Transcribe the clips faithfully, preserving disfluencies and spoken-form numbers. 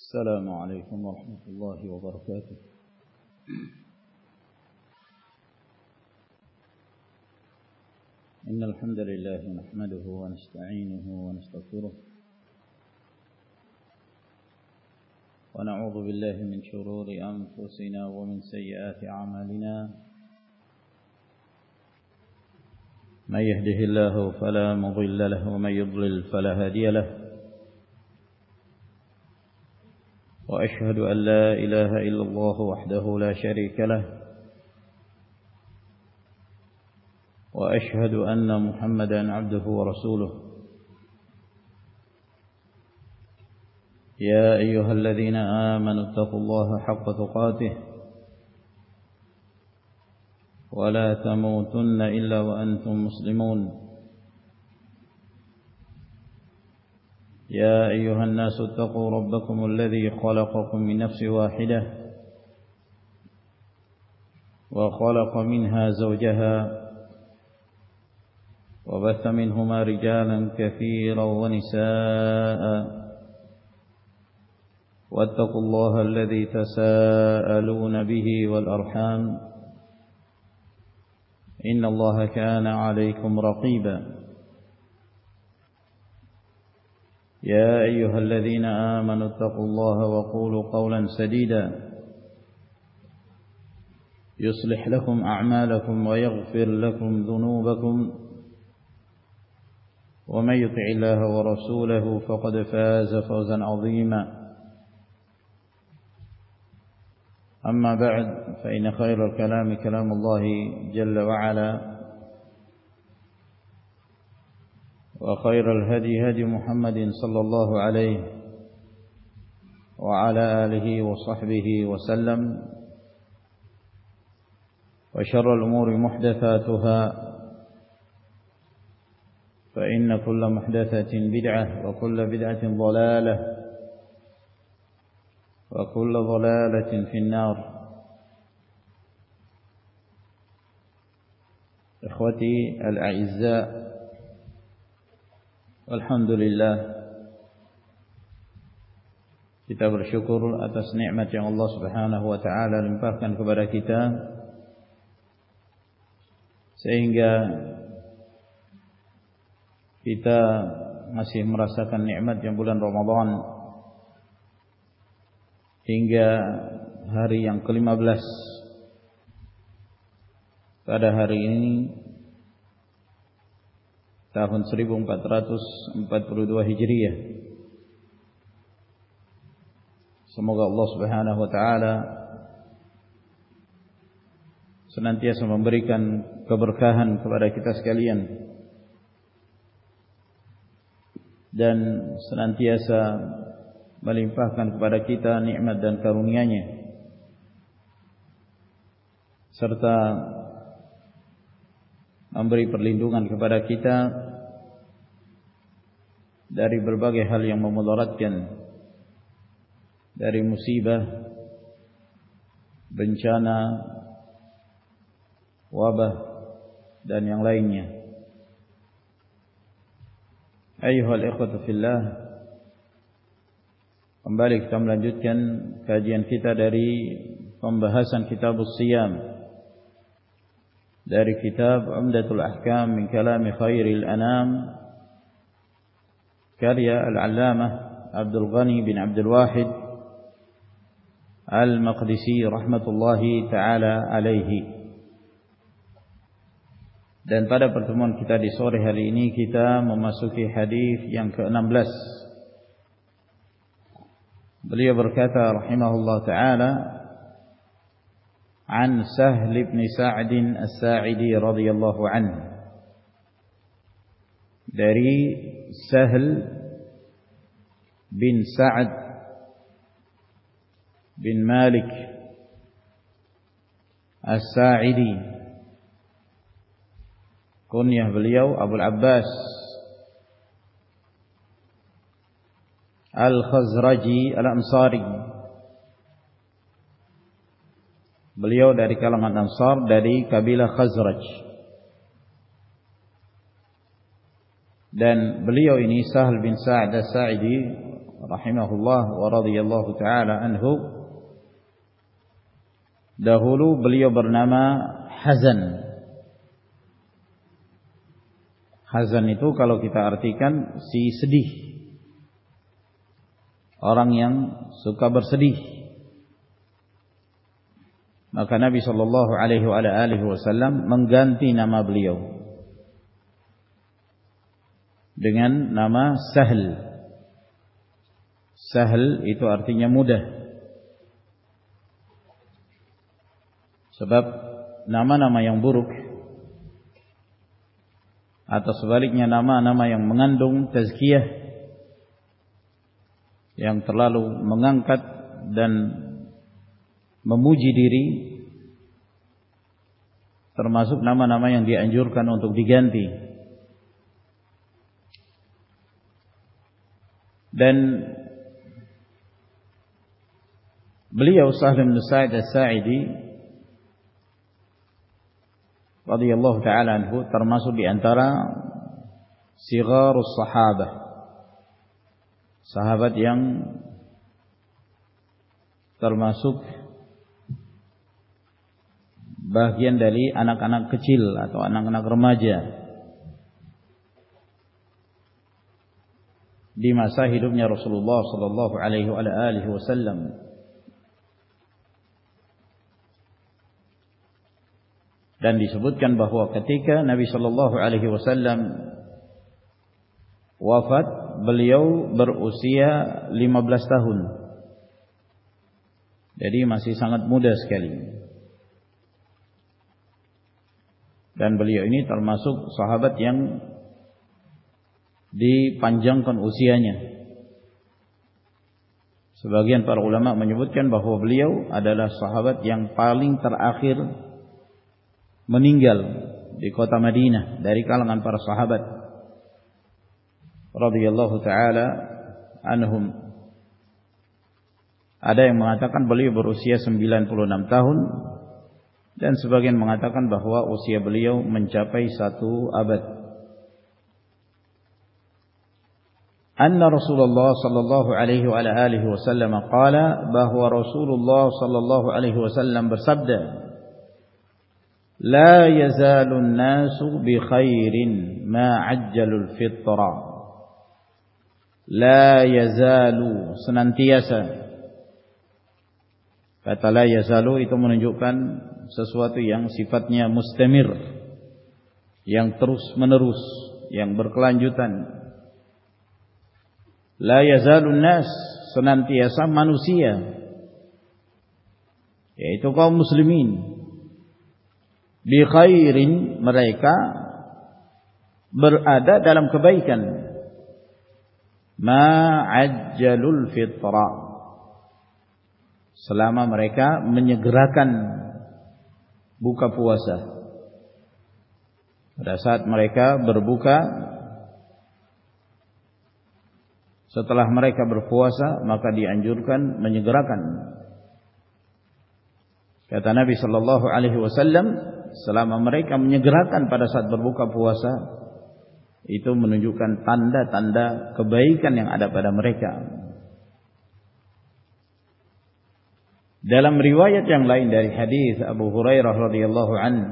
السلام عليكم ورحمة الله وبركاته. إن الحمد لله نحمده ونستعينه ونستغفره ونعوذ بالله من شرور أنفسنا ومن سيئات أعمالنا. من يهده الله فلا مضل له ومن يضلل فلا هادي له. وأشهد أن لا إله إلا الله وحده لا شريك له. وأشهد أن محمدا عبده ورسوله. يا أيها الذين آمنوا اتقوا الله حق تقاته ولا تموتن إلا وأنتم مسلمون. يا أيها الناس اتقوا ربكم الذي خلقكم من نفس واحدة وخلق منها زوجها وبث منهما رجالا كثيرا ونساء واتقوا الله الذي تساءلون به والأرحام إن الله كان عليكم رقيبا. يا أيها الذين آمنوا اتقوا الله وقولوا قولا سديدا يصلح لكم أعمالكم ويغفر لكم ذنوبكم ومن يطع الله ورسوله فقد فاز فوزا عظيما. أما بعد فإن خير الكلام كلام الله جل وعلا وخير الهدي هدي محمد صلى الله عليه وعلى آله وصحبه وسلم. وشر الأمور محدثاتها فإن كل محدثة بدعة وكل بدعة ضلالة وكل ضلالة في النار. إخوتي الأعزاء، alhamdulillah, kita bersyukur atas nikmat yang Allah Subhanahu wa taala limpahkan kepada kita sehingga kita masih merasakan nikmat yang bulan Ramadan hingga hari yang kelima belas. Pada hari ini tahun seribu empat ratus empat puluh dua Hijriah. Semoga Allah Subhanahu wa taala senantiasa memberikan keberkahan kepada kita sekalian dan senantiasa melimpahkan kepada kita nikmat dan karunia-Nya serta memberi perlindungan kepada kita dari berbagai hal yang memudaratkan, dari musibah, bencana, wabah dan yang lainnya. Ayyuhal ikhwatu fillah, kembali kita melanjutkan kajian kita dari pembahasan Kitabus Shiyam dari kitab Umdatul Ahkam min Kalami Khairil Anam karya Al-Allamah Abdul Ghani bin Abdul Wahid Al-Maqdisi rahmatullahi ta'ala alaihi. Dan pada pertemuan kita di sore hari ini kita memasuki hadis yang ke enam belas. Beliau berkata rahimahullah ta'ala, عن سهل بن سعد الساعدي رضي الله عنه, dari Sahl bin Sa'ad bin Malik As-Sa'idi, kunyah beliau Abul Abbas Al-Khazraji Al-Ansari. Beliau dari kalangan Ansar, dari kabilah Khazraj. Dan beliau ini Sahl bin Sa'ad As-Sa'idi rahimahullah wa radhiyallahu taala anhu, dahulu beliau bernama Hazan. Hazan itu kalau kita artikan si sedih, orang yang suka bersedih. Maka Nabi sallallahu alaihi wasallam mengganti nama beliau dengan nama Sahl. Sahl itu artinya mudah. Sebab nama-nama yang buruk atau sebaliknya nama-nama yang mengandung tazkiyah, yang terlalu mengangkat dan memuji diri, termasuk nama-nama yang dianjurkan untuk diganti. Dan beliau Sahl bin Sa'id As-Sa'idi radhiyallahu taala anhu termasuk di antara sigharus sahabah, sahabat yang termasuk bagian dari anak-anak kecil atau anak-anak remaja di masa hidupnya Rasulullah sallallahu alaihi wasallam. Dan disebutkan bahwa ketika Nabi sallallahu alaihi wasallam wafat, beliau berusia lima belas tahun. Jadi masih sangat muda sekali. Dan beliau ini termasuk sahabat yang dipanjangkan usianya. Sebagian para ulama menyebutkan bahwa beliau adalah sahabat yang paling terakhir meninggal di kota Madinah dari kalangan para sahabat radhiyallahu taala anhum. Ada yang mengatakan beliau berusia sembilan puluh enam tahun, dan sebagian mengatakan bahwa usia beliau mencapai satu abad. Anna Rasulullah sallallahu alaihi wa alihi wasallam qala, bahwa Rasulullah sallallahu alaihi wasallam bersabda, la yazalun nasu bi khairin ma ajjalul fitra. La yazalu, senantiasa. Kata la yazalu itu menunjukkan sesuatu yang sifatnya mustamir, yang terus menerus, yang berkelanjutan. La yazalun nas, senantiasa manusia, yaitu kaum muslimin, bi khairin, mereka berada dalam kebaikan, ma ajjalul fitra, selama mereka menyegerakan buka puasa. Pada saat mereka berbuka, setelah mereka berpuasa, maka dianjurkan menyegerakan. Kata Nabi sallallahu alaihi wasallam, selama mereka menyegerakan pada saat berbuka puasa, itu menunjukkan tanda-tanda kebaikan yang ada pada mereka. Dalam riwayat yang lain dari hadis Abu Hurairah radhiyallahu anhu,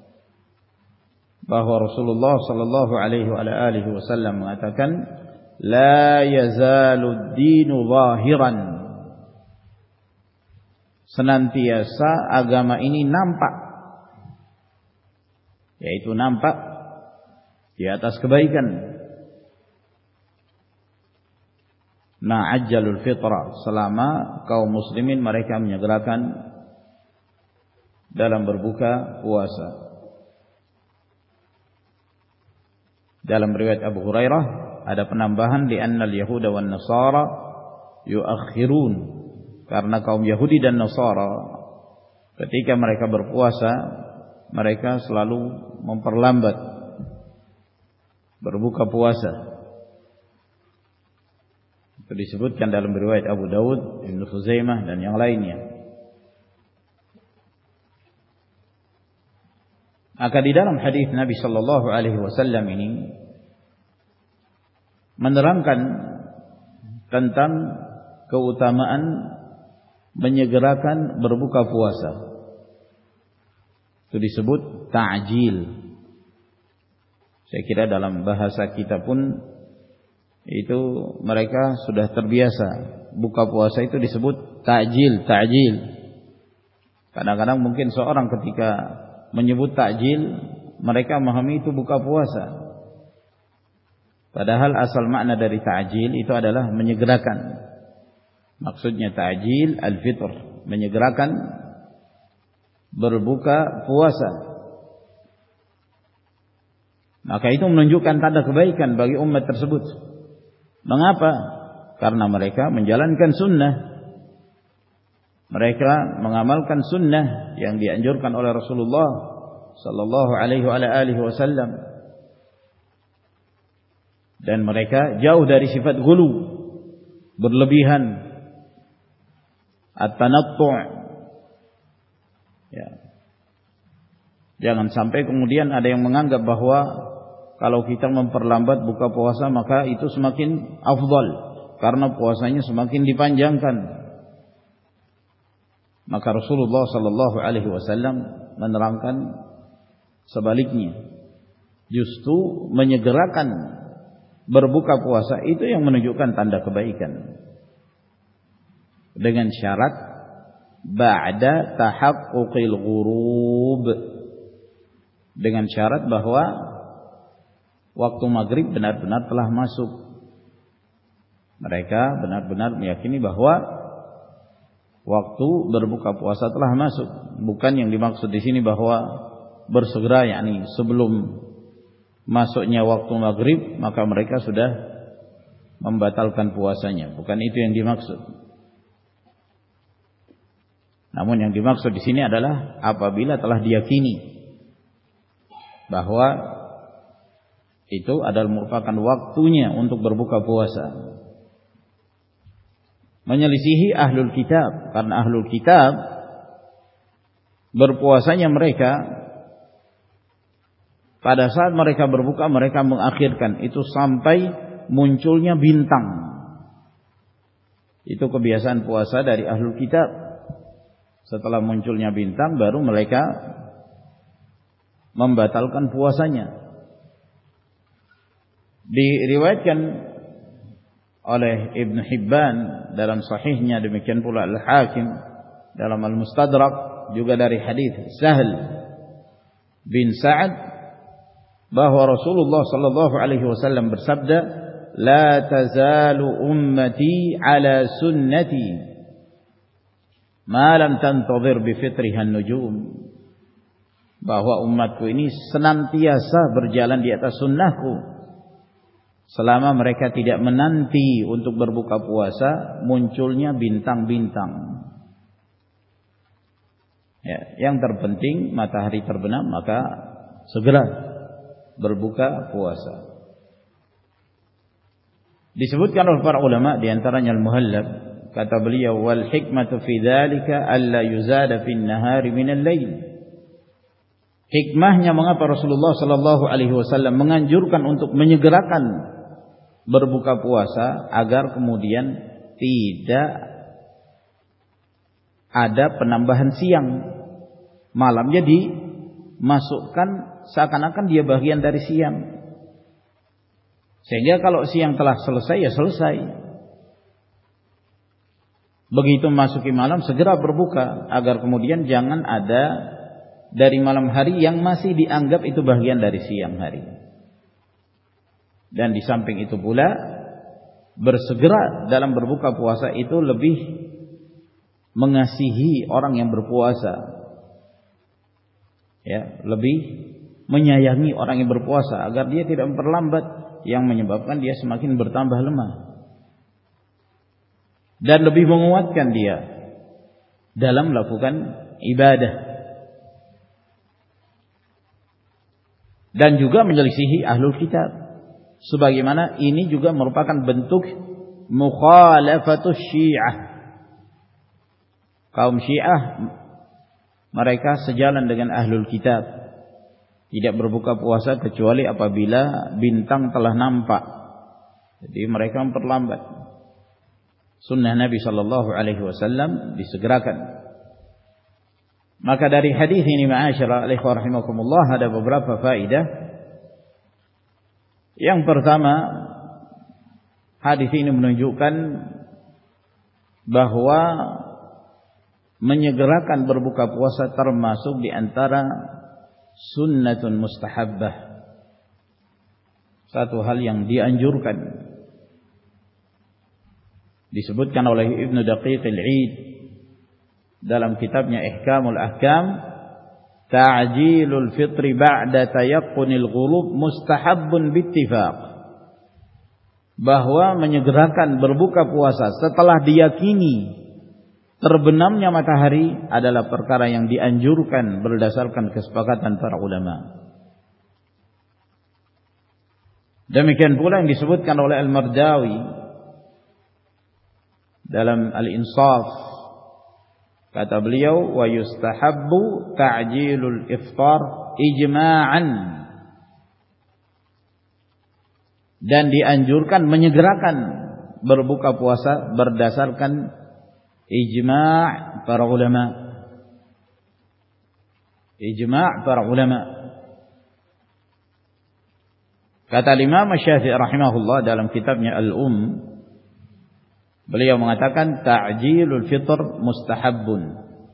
bahwa Rasulullah sallallahu alaihi wasallam mengatakan, la yazalu ad-dinu zahiran, senantiasa agama ini nampak, yaitu nampak di atas kebaikan, ma'ajjalul fitra, selama kaum muslimin mereka menyegerakan dalam berbuka puasa. Dalam riwayat Abu Hurairah ada penambahan, li annal yahuda wan nasara yuakhirun, karena kaum Yahudi dan Nasara ketika mereka berpuasa, mereka selalu memperlambat berbuka puasa. Itu disebutkan dalam riwayat Abu Dawud, Ibnu Khuzaimah dan yang lainnya. Maka di dalam hadis Nabi sallallahu alaihi wasallam ini menerangkan tentang keutamaan menyegerakan berbuka puasa. Itu disebut ta'jil. Saya kira dalam bahasa kita pun itu mereka sudah terbiasa. Buka puasa itu disebut ta'jil, ta'jil. Kadang-kadang mungkin seorang ketika menyebut ta'jil, mereka memahami itu buka puasa. Padahal asal makna dari ta'jil itu adalah menyegerakan. Maksudnya ta'jil al-fitr, menyegerakan berbuka puasa. Maka itu menunjukkan tanda kebaikan bagi umat tersebut. Mengapa? Karena mereka menjalankan sunnah. Mereka mengamalkan sunnah yang dianjurkan oleh Rasulullah sallallahu alaihi wasallam. Dan mereka jauh dari sifat ghulu, berlebihan, at-tanattu'. Ya. Jangan sampai kemudian ada yang menganggap bahwa kalau kita memperlambat buka puasa maka itu semakin afdal karena puasanya semakin dipanjangkan. Maka Rasulullah sallallahu alaihi wasallam menerangkan sebaliknya. Justru menyegerakan berbuka puasa itu yang menunjukkan tanda kebaikan. Dengan syarat ba'da tahaqquqil ghurub. Dengan syarat bahwa waktu maghrib benar-benar telah masuk. Mereka benar-benar meyakini bahwa waktu berbuka puasa telah masuk. Bukan yang dimaksud di sini bahwa bersegera, yakni sebelum masuknya waktu maghrib maka mereka sudah membatalkan puasanya. Bukan itu yang dimaksud. Namun yang dimaksud di sini adalah apabila telah diyakini bahwa itu adalah merupakan waktunya untuk berbuka puasa. Menyelisihi ahlul kitab, karena ahlul kitab berpuasanya mereka pada saat mereka berbuka mereka mengakhirkan itu sampai munculnya bintang. Itu kebiasaan puasa dari ahlul kitab. Setelah munculnya bintang baru mereka membatalkan puasanya. Diriwayatkan oleh Ibn Hibban dalam sahihnya, demikian pula Al-Hakim dalam Al-Mustadrak, juga dari hadis Sahl bin Sa'ad bahwa Rasulullah sallallahu alaihi wasallam bersabda, "La tazalu ummati ala sunnati ma lam tantadhir bi fitriha an-nujum." Bahwa umatku ini senantiasa berjalan di atas sunnahku selama mereka tidak menanti untuk berbuka puasa munculnya bintang-bintang. Ya, yang terpenting matahari terbenam maka segera berbuka puasa. Disebutkan oleh para ulama di antaranya Al-Muhallab, kata beliau, wal hikmatu fi dzalika alla yuzada fin nahari min al-lail. Hikmahnya mengapa Rasulullah sallallahu alaihi wasallam menganjurkan untuk menyegerakan berbuka puasa agar kemudian tidak ada penambahan siang. Malamnya dimasukkan seakan-akan dia bagian dari siang. Sehingga kalau siang telah selesai ya selesai. Begitu masuki malam segera berbuka agar kemudian jangan ada dari malam hari yang masih dianggap itu bagian dari siang hari. Dan di samping itu pula bersegera dalam berbuka puasa itu lebih mengasihi orang yang berpuasa. Ya, lebih menyayangi orang yang berpuasa agar dia tidak memperlambat yang menyebabkan dia semakin bertambah lemah. Dan lebih menguatkan dia dalam melakukan ibadah. Dan juga menyelisihi ahlul kitab. Sebagaimana ini juga merupakan bentuk mukhalafatus Syiah. Kaum Syiah mereka sejalan dengan ahlul kitab. Tidak berbuka puasa kecuali apabila bintang telah nampak. Jadi mereka memperlambat. sunnah Nabi sallallahu alaihi wasallam disegerakan. Maka dari hadis ini ma'asyara al-ikhwah rahimakumullah ada beberapa faedah. Yang pertama, hadis ini menunjukkan bahwa menyegerakan berbuka puasa termasuk di antara sunnatun mustahabbah. Satu hal yang dianjurkan. Disebutkan oleh Ibnu Daqiq al-Eid dalam kitabnya Ihkamul Ahkam, ta'jilul fitri ba'da tayaqqunil ghulub mustahabbun bittifaq, bahwa menyegerakan berbuka puasa setelah diyakini terbenamnya matahari adalah perkara yang dianjurkan berdasarkan kesepakatan para ulama. Demikian pula yang disebutkan oleh Al-Mardawi dalam Al-Insaf. Kata beliau, wa yustahabbu ta'jilul iftar ijma'an, dan dianjurkan menyegerakan berbuka puasa berdasarkan ijma' para ulama. Ijma' para ulama. Kata Imam Syafi'i rahimahullah dalam kitabnya Al-Um, beliau mengatakan ta'jilul fitr mustahabbun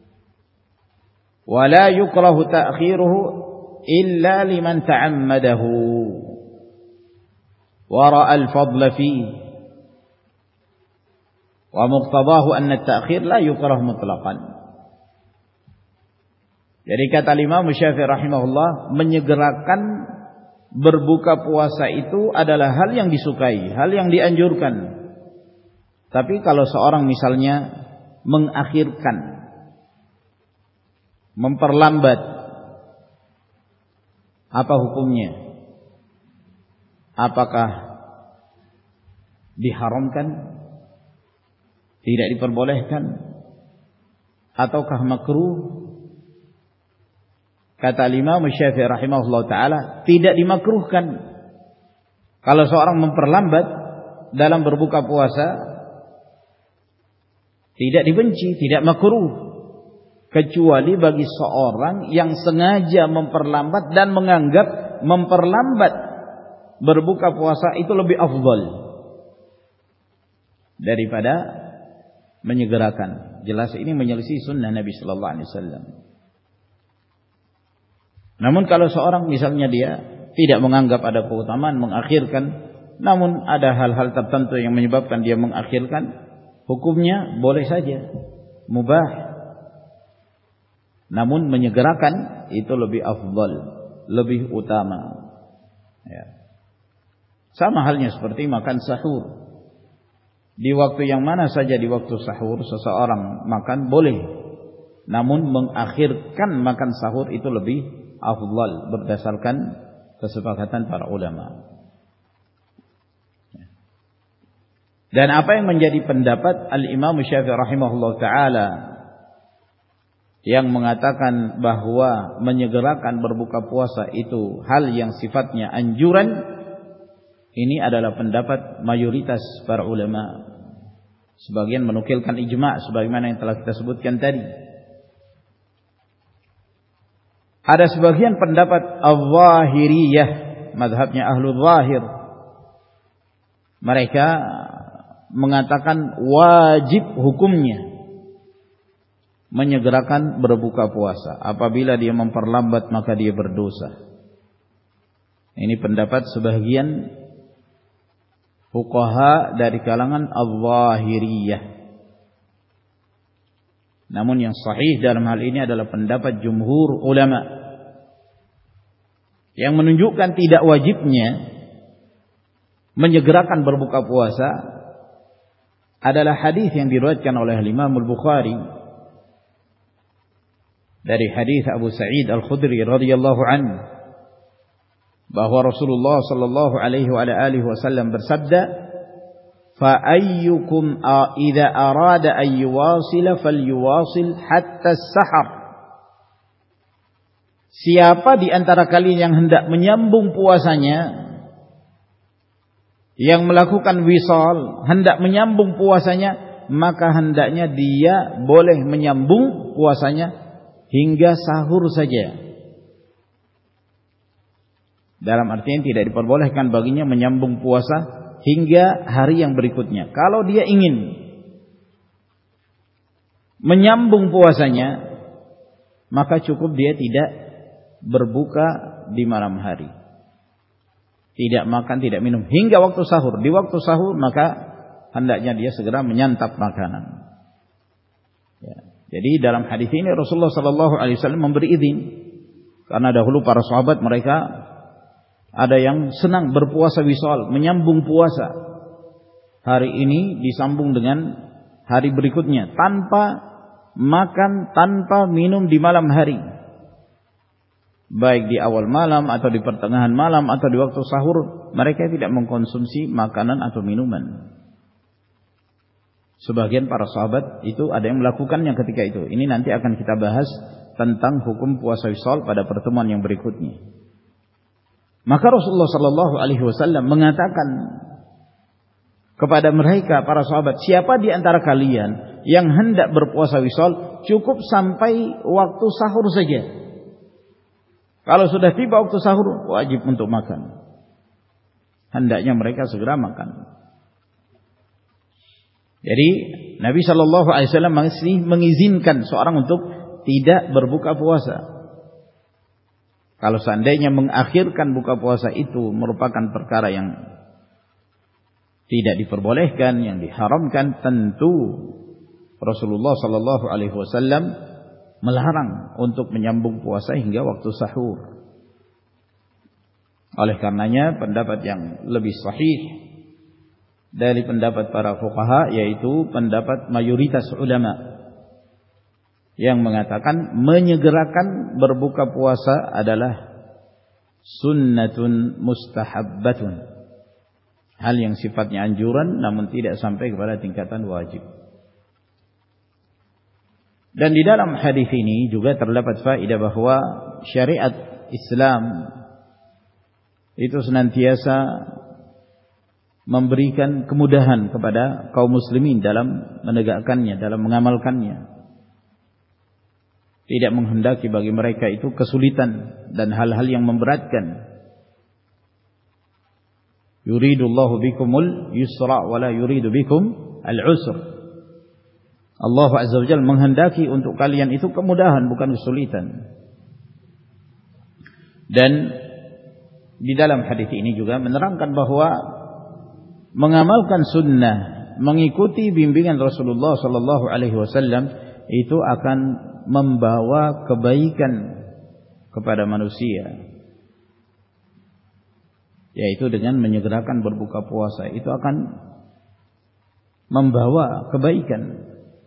wa la yukrahu ta'khiruhu illa liman ta'ammadahu wa ra'a al-fadla fihi wa muqtadahu anna at-ta'khir la yukrah mutlaqan. Jadi kata Imam Syafi'i rahimahullah, menyegerakan berbuka puasa itu adalah hal yang disukai, hal yang dianjurkan. Tapi kalau seorang misalnya mengakhirkan, memperlambat, apa hukumnya? Apakah diharamkan? Tidak diperbolehkan? Ataukah makruh? Kata Imam Syafi'i rahimahullah ta'ala, tidak dimakruhkan. Kalau seorang memperlambat dalam berbuka puasa, tidak dibenci, tidak makruh, kecuali bagi seorang yang sengaja memperlambat dan menganggap memperlambat berbuka puasa itu lebih afdal daripada menyegerakan. Jelas ini menyelisih sunnah Nabi sallallahu alaihi wasallam. Namun kalau seorang misalnya dia tidak menganggap ada keutamaan mengakhirkan, namun ada hal-hal tertentu yang menyebabkan dia mengakhirkan, hukumnya boleh saja, mubah. Namun menyegerakan itu lebih afdal, lebih utama. Ya. Sama halnya seperti makan sahur. Di waktu yang mana saja di waktu sahur seseorang makan boleh. Namun mengakhirkan makan sahur itu lebih afdal berdasarkan kesepakatan para ulama. Dan apa yang menjadi pendapat Al-Imam Syafi'i rahimahullah ta'ala yang mengatakan bahwa menyegerakan berbuka puasa itu hal yang sifatnya anjuran, ini adalah pendapat mayoritas para ulama. Sebagian menukilkan ijma' sebagaimana yang telah kita sebutkan tadi. Ada sebagian pendapat al-zahiriyah, mazhabnya ahlu zahir. Mereka mengatakan wajib hukumnya menyegerakan berbuka puasa. Apabila dia memperlambat maka dia berdosa. Ini pendapat sebagian fuqaha dari kalangan al-zahiriyah. Namun yang sahih dalam hal ini adalah pendapat jumhur ulama yang menunjukkan tidak wajibnya menyegerakan berbuka puasa adalah hadis yang diriwayatkan oleh Imam Al-Bukhari dari hadis Abu Sa'id Al-Khudri radhiyallahu anhu bahwa Rasulullah sallallahu alaihi wa alihi wasallam bersabda, "Fa ayyukum idza arada an yuwasila falyuwasil hatta as-sahar." Siapa di antara kalian yang hendak menyambung puasanya, yang melakukan wisal, hendak menyambung puasanya maka hendaknya dia boleh menyambung puasanya hingga sahur saja. Dalam artian tidak diperbolehkan baginya menyambung puasa hingga hari yang berikutnya. Kalau dia ingin menyambung puasanya, maka cukup dia tidak berbuka di malam hari. Tidak makan, tidak minum hingga waktu sahur. Di waktu sahur maka hendaknya dia segera menyantap makanan. Ya. Jadi dalam hadis ini Rasulullah sallallahu alaihi wasallam memberi izin, karena dahulu para sahabat mereka ada yang senang berpuasa wisal, menyambung puasa. Hari ini disambung dengan hari berikutnya tanpa makan, tanpa minum di malam hari. Baik di awal malam atau di pertengahan malam atau di waktu sahur, mereka tidak mengkonsumsi makanan atau minuman. Sebagian para sahabat itu ada yang melakukannya ketika itu. Ini nanti akan kita bahas tentang hukum puasa wisal pada pertemuan yang berikutnya. Maka Rasulullah sallallahu alaihi wasallam mengatakan kepada mereka para sahabat, siapa di antara kalian yang hendak berpuasa wisal, cukup sampai waktu sahur saja. Kalau sudah tiba waktu sahur, wajib untuk makan. Hendaknya mereka segera makan. Jadi Nabi sallallahu alaihi wasallam masih mengizinkan seorang untuk tidak berbuka puasa. Kalau seandainya mengakhirkan buka puasa itu merupakan perkara yang tidak diperbolehkan, yang diharamkan, tentu Rasulullah sallallahu alaihi wasallam melarang untuk menyambung puasa hingga waktu sahur. Oleh karenanya pendapat yang lebih sahih dari pendapat para fuqaha, yaitu pendapat mayoritas ulama yang mengatakan menyegerakan berbuka puasa adalah sunnatun mustahabbatun, hal yang sifatnya anjuran namun tidak sampai kepada tingkatan wajib. Dan di dalam hadis ini juga terdapat faedah bahwa syariat Islam itu senantiasa memberikan kemudahan kepada kaum muslimin dalam menegakkannya, dalam mengamalkannya. Tidak menghendaki bagi mereka itu kesulitan dan hal-hal yang memberatkan. Yuridullahu bikumul yusra wa la yuridu bikum al-usr. Allah Azza wa Jalla menghendaki untuk kalian itu kemudahan, bukan kesulitan. Dan di dalam hadis ini juga menerangkan bahwa mengamalkan sunnah, mengikuti bimbingan Rasulullah sallallahu alaihi wasallam itu akan membawa kebaikan kepada manusia, yaitu dengan menyegerakan berbuka puasa itu akan membawa kebaikan.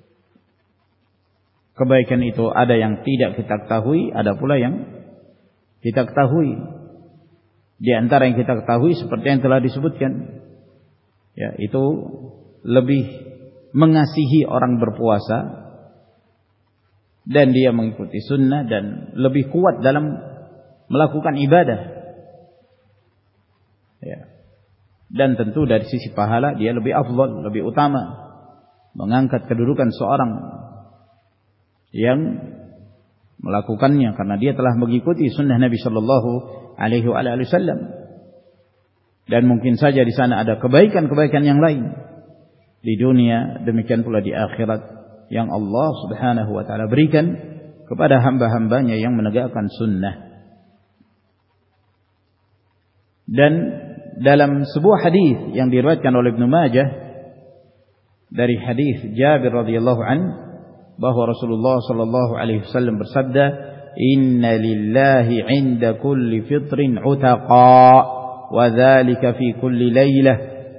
Kebaikan itu ada yang tidak kita ketahui, ada pula yang kita ketahui. Di antara yang kita ketahui seperti yang telah disebutkan, ya, itu lebih mengasihi orang berpuasa dan dia mengikuti sunnah dan lebih kuat dalam melakukan ibadah. Ya. Dan tentu dari sisi pahala dia lebih afdal, lebih utama, mengangkat kedudukan seorang yang melakukannya karena dia telah mengikuti sunnah Nabi sallallahu alaihi wasallam. Dan mungkin saja di sana ada kebaikan-kebaikan yang lain di dunia, demikian pula di akhirat, yang Allah Subhanahu wa taala berikan kepada hamba-hambanya yang menegakkan sunnah. Dan dalam sebuah hadis yang diriwayatkan oleh Ibnu Majah dari hadis Jabir radhiyallahu an, bahwa Rasulullah sallallahu alaihi wasallam bersabda, "Inna lillahi 'inda kulli fitrin 'utaqa wa dzalika fi kulli lailah."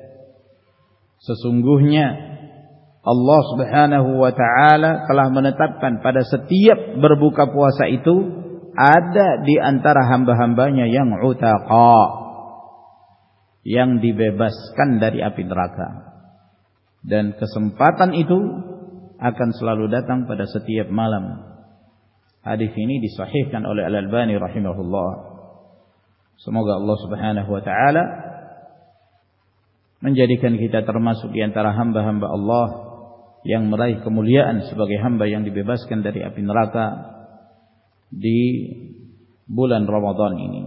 Sesungguhnya Allah Subhanahu wa taala telah menetapkan pada setiap berbuka puasa itu ada di antara hamba-hambanya yang utaqa, yang dibebaskan dari api neraka. Dan kesempatan itu akan selalu datang pada setiap malam. Hadis ini disahihkan oleh Al-Albani rahimahullah. Semoga Allah Subhanahu wa taala menjadikan kita termasuk di antara hamba-hamba Allah yang meraih kemuliaan sebagai hamba yang dibebaskan dari api neraka di bulan Ramadan ini.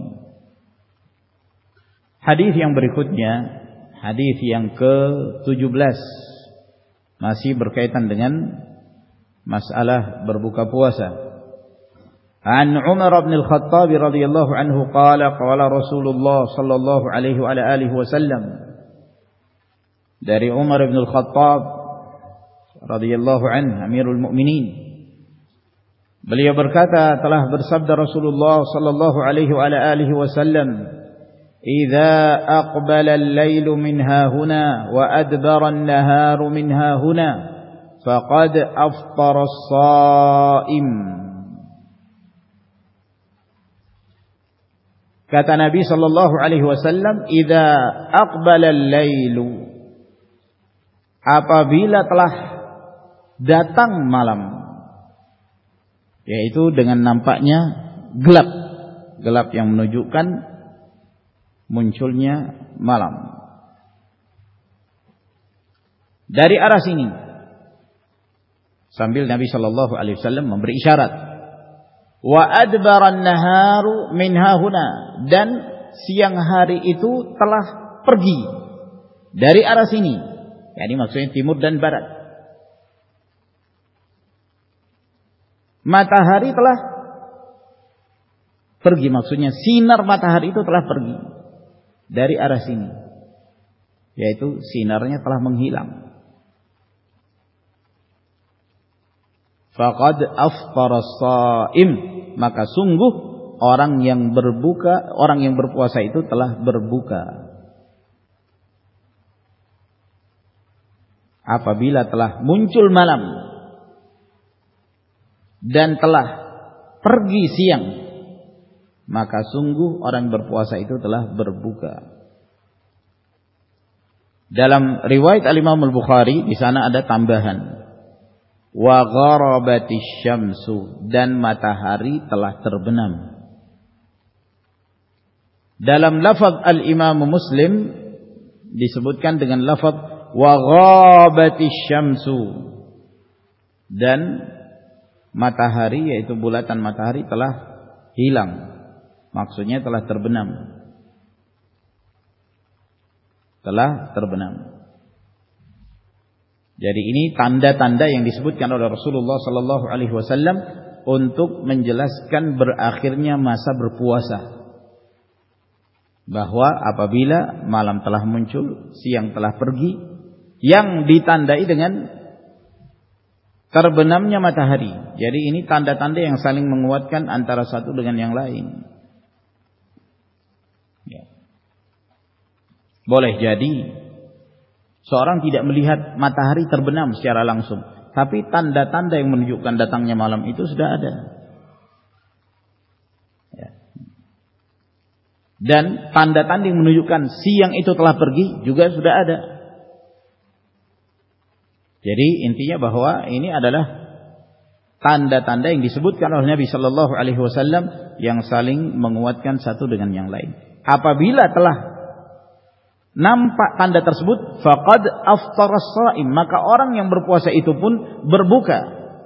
Hadis yang berikutnya, hadis yang ke tujuh belas, masih berkaitan dengan masalah berbuka puasa. An Umar bin Al-Khattab radhiyallahu anhu qala qala Rasulullah sallallahu alaihi wa alihi wasallam. Dari Umar bin Al-Khattab radhiyallahu anhu, Amirul Mukminin, beliau berkata, telah bersabda Rasulullah sallallahu alaihi wa alihi wasallam, "Idza aqbala al-lailu min hahuna wa adbara an-naharu min hahuna, faqad aftara as-shaim." Kata Nabi sallallahu alaihi wasallam, "Idza aqbala al-lailu," apabila telah datang malam, yaitu dengan nampaknya gelap, gelap yang menunjukkan munculnya malam. Dari arah sini, sambil Nabi sallallahu alaihi wasallam memberi isyarat, wa adbaran naharu min hahuna, dan siang hari itu telah pergi dari arah sini, yakni maksudnya timur dan barat. Matahari telah pergi, maksudnya sinar matahari itu telah pergi dari arah sini, yaitu sinarnya telah menghilang. Faqad aftara as-shaim, maka sungguh orang yang berbuka, orang yang berpuasa itu telah berbuka. Apabila telah muncul malam dan telah pergi siang, maka sungguh orang berpuasa itu telah berbuka. Dalam riwayat Al-Imam Al-Bukhari, di sana ada tambahan, wa gharabatis syamsu, dan matahari telah terbenam. Dalam lafaz Al-Imam Muslim disebutkan dengan lafaz wa gharabatis syamsu, dan matahari, yaitu bulatan matahari, telah hilang, maksudnya telah terbenam, telah terbenam. Jadi ini tanda-tanda yang disebutkan oleh Rasulullah sallallahu alaihi wasallam untuk menjelaskan berakhirnya masa berpuasa. Bahwa apabila malam telah muncul, siang telah pergi, yang ditandai dengan terbenamnya matahari. Jadi ini tanda-tanda yang saling menguatkan antara satu dengan yang lain. Ya. Boleh jadi seorang tidak melihat matahari terbenam secara langsung, tapi tanda-tanda yang menunjukkan datangnya malam itu sudah ada. Ya. Dan tanda-tanda yang menunjukkan siang itu telah pergi juga sudah ada. Jadi intinya bahwa ini adalah tanda-tanda yang disebutkan oleh Nabi sallallahu alaihi wasallam yang saling menguatkan satu dengan yang lain. Apabila telah nampak tanda tersebut, faqad aftara as-shaim, maka orang yang berpuasa itu pun berbuka.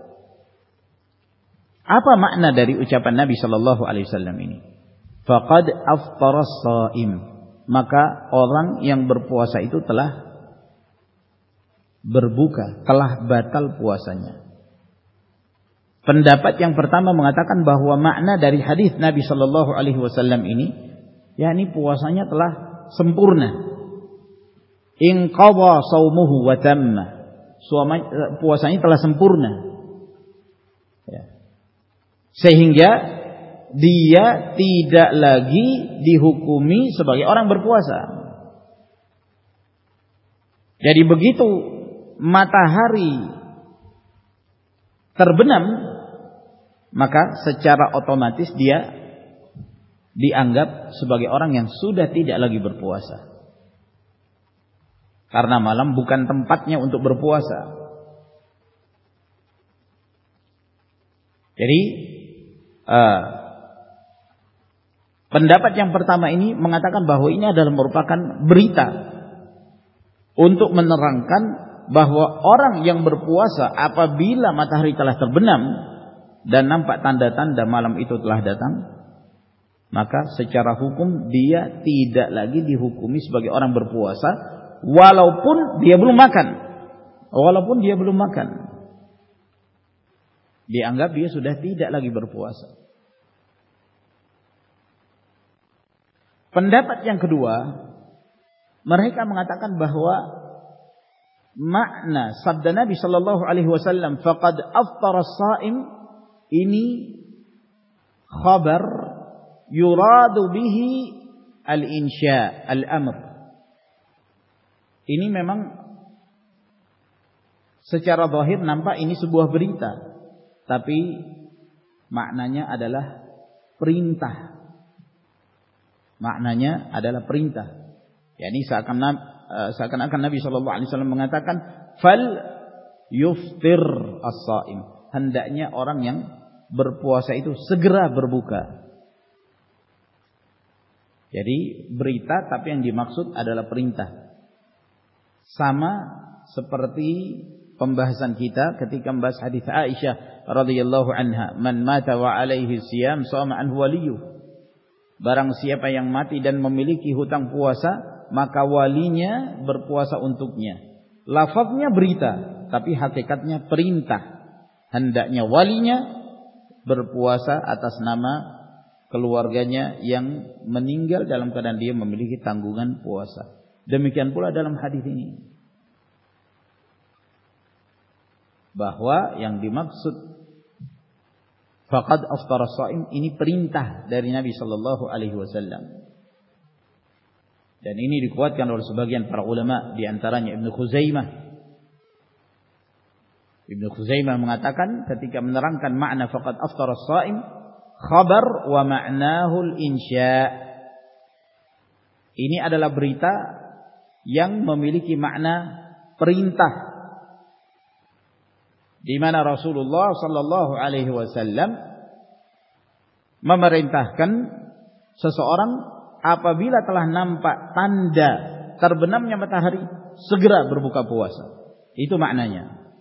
Apa makna dari ucapan Nabi sallallahu alaihi wasallam ini? Faqad aftara as-shaim, maka orang yang berpuasa itu telah berbuka, telah batal puasanya. Pendapat yang pertama mengatakan bahwa makna dari hadis Nabi sallallahu alaihi wasallam ini, yakni puasanya telah sempurna. In qadha shaumuhu wa tamma, puasanya telah sempurna. Ya. Sehingga dia tidak lagi dihukumi sebagai orang berpuasa. Jadi begitu matahari terbenam, maka secara otomatis dia dianggap sebagai orang yang sudah tidak lagi berpuasa. Karena malam bukan tempatnya untuk berpuasa. Jadi uh, pendapat yang pertama ini mengatakan bahwa ini adalah merupakan berita untuk menerangkan bahwa orang yang berpuasa apabila matahari telah terbenam dan nampak tanda-tanda malam itu telah datang, maka secara hukum dia tidak lagi dihukumi sebagai orang berpuasa walaupun dia belum makan. Walaupun dia belum makan. Dianggap dia sudah tidak lagi berpuasa. Pendapat yang kedua, mereka mengatakan bahwa makna sabda Nabi sallallahu alaihi wasallam faqad aftara as-shaim ini khabar yuradu bihi al-insya, al-amr. Ini memang secara zahir nampak ini sebuah berita, tapi maknanya adalah perintah. Maknanya adalah perintah. Yani seakan seakan-akan Nabi sallallahu alaihi wasallam mengatakan fal yuftir as-shaim. Hendaknya orang yang berpuasa itu segera berbuka. Jadi berita tapi yang dimaksud adalah perintah. Sama seperti pembahasan kita ketika membahas hadis Aisyah radhiyallahu anha, man mata wa alaihi siyam shama anhu waliyyu. Barang siapa yang mati dan memiliki hutang puasa, maka walinya berpuasa untuknya. Lafaznya berita, tapi hakikatnya perintah. Hendaknya walinya berpuasa atas nama keluarganya yang meninggal dalam keadaan dia memiliki tanggungan puasa. Demikian pula dalam hadis ini, bahwa yang dimaksud faqad aftara as-shaim ini perintah dari Nabi sallallahu alaihi wasallam. Dan ini dikuatkan oleh sebagian para ulama, di antaranya Ibnu Khuzaimah. Ibnu Khuzaimah mengatakan ketika menerangkan makna faqad aftara as-shaim, khabar wa ma'nahu al-insya. Ini adalah berita yang memiliki makna perintah, di mana Rasulullah sallallahu alaihi wasallam memerintahkan seseorang apabila telah nampak tanda terbenamnya matahari segera berbuka puasa. Itu maknanya.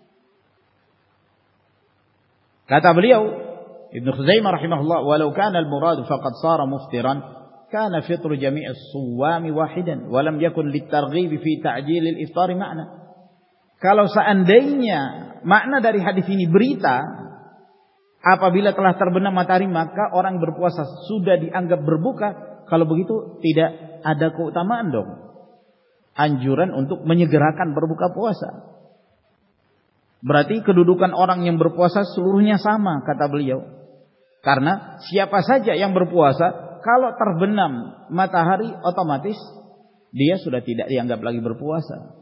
Kata beliau Ibnu Khuzaimah rahimahullah, walau kana al-murad faqad sara muftiran kana fitru jami' as-suwami wahidan wa lam yakun lit-targhib fi ta'jil al-iftar ma'na. Kalau seandainya makna dari hadis ini berita, apabila telah terbenam matahari maka orang berpuasa sudah dianggap berbuka, kalau begitu tidak ada keutamaan dong anjuran untuk menyegerakan berbuka puasa. Berarti kedudukan orang yang berpuasa seluruhnya sama, kata beliau. Karena siapa saja yang berpuasa, kalau terbenam matahari otomatis dia sudah tidak dianggap lagi berpuasa.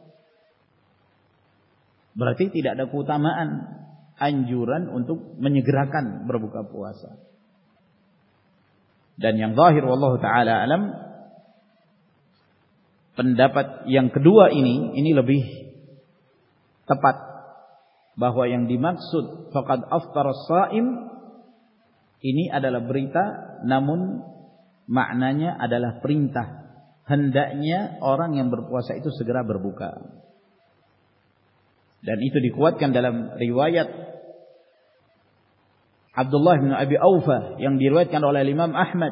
Berarti tidak ada keutamaan anjuran untuk menyegerakan berbuka puasa. Dan yang zahir wallahu taala alam, pendapat yang kedua ini ini lebih tepat, bahwa yang dimaksud faqad aftara as-shaim ini adalah berita, namun maknanya adalah perintah. Hendaknya orang yang berpuasa itu segera berbuka. Dan itu dikuatkan dalam riwayat Abdullah bin Abi Aufa yang diriwayatkan oleh Imam Ahmad,